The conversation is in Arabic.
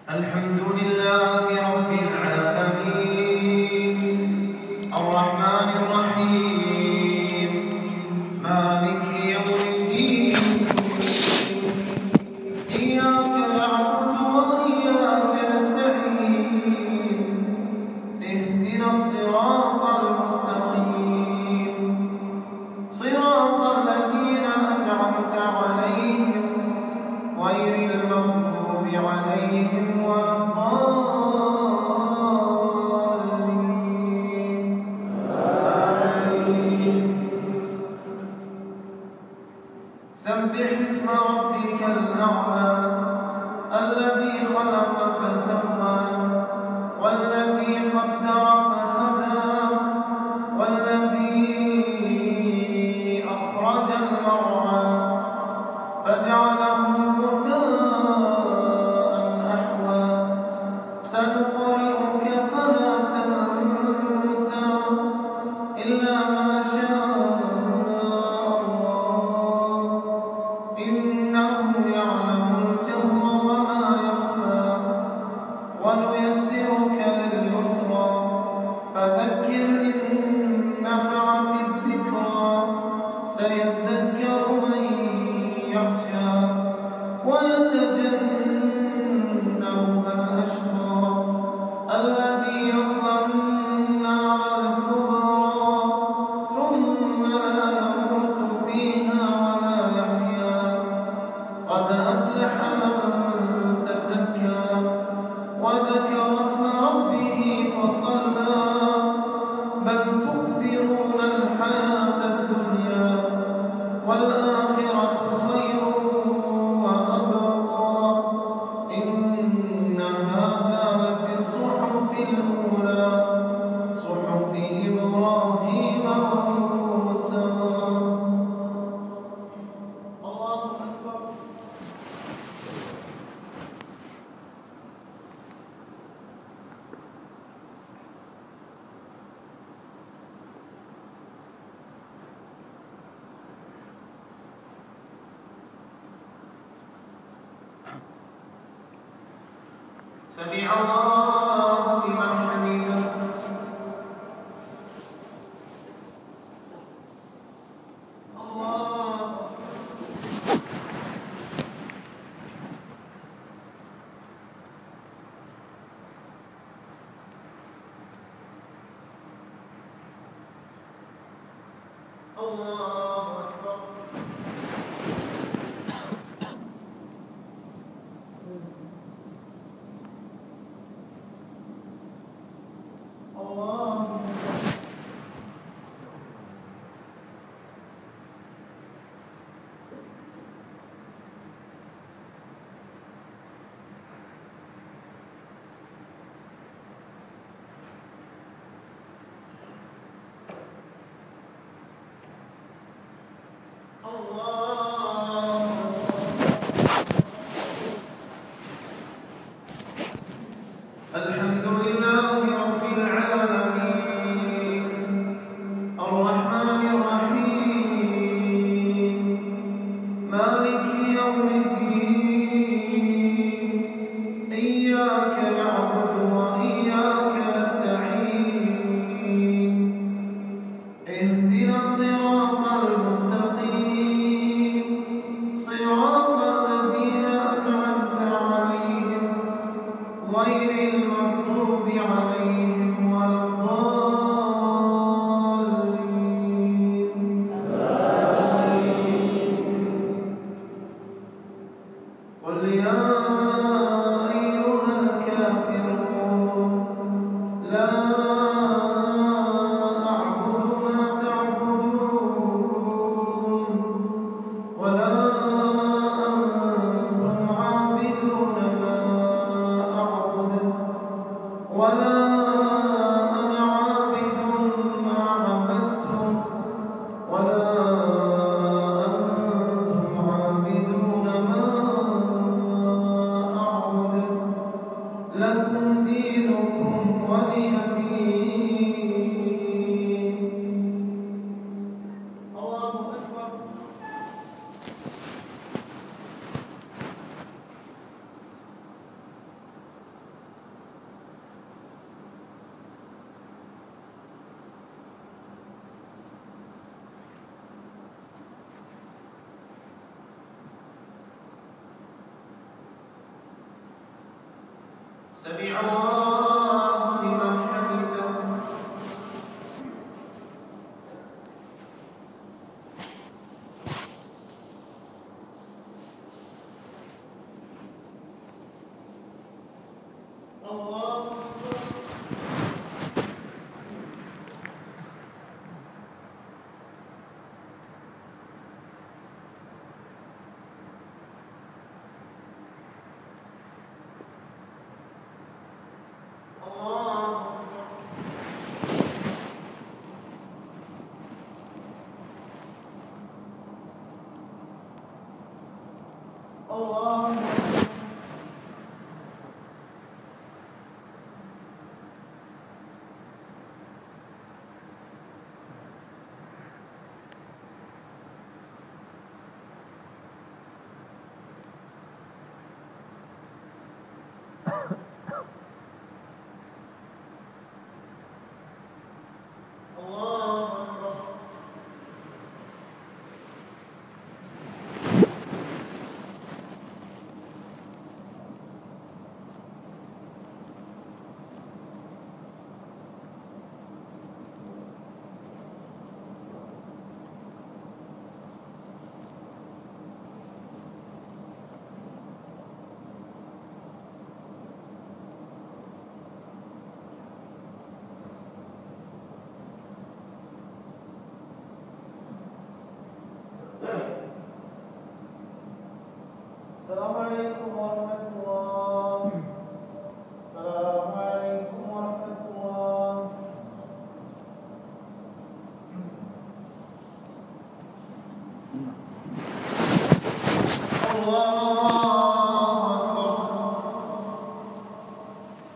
الحمد لله رب العالمين الرحمن الرحيم مالك يوم الدين إياك نعبد وإياك نستعين اهدنا الصراط المستقيم صراط الذين أنعمت عليهم غير المغضوب عليهم ولا الضالين آمين. سبح اسم ربك الأعلى الذي خلق فسوى والذي قدر فهدى والذي أخرج المرعى فجعله سنقرئك فلا تنسى إلا ما شاء الله إنه يعلم الجهر وما يخفى ونيسرك لليسرى فذكر إن نفعت الذكرى سيذكر من يخشى ويتجنبها الأشقى الذي يصلى النار الكبرى ثم لا يموت فيها ولا يحيا قد أفلح من تزكى وذكر اسم ربه فصلى بل تؤثرون الحياة الدنيا والآخرة خير وأبقى إن هذا لفي الصحف الأولى صحف إبراهيم وموسى. الله أكبر. سمع الله لمن حمده. الله الله أكبر. الحمد لله رب العالمين الرحمن الرحيم مالك يوم الدين إياك نعبد وإياك نستعين اهدنا الصراط المستقيم صراط الذين أنعمت عليهم غير المغضوب عليهم ولا الضالين قل يا أيها الكافرون لا أعبد ما تعبدون ولا أنتم عابدون ما ولا أنا عابد ما عبدتم ولا أنتم عابدون ما سمع الله لمن حمده الله الله السلام عليكم ورحمة الله. السلام عليكم ورحمة الله. الله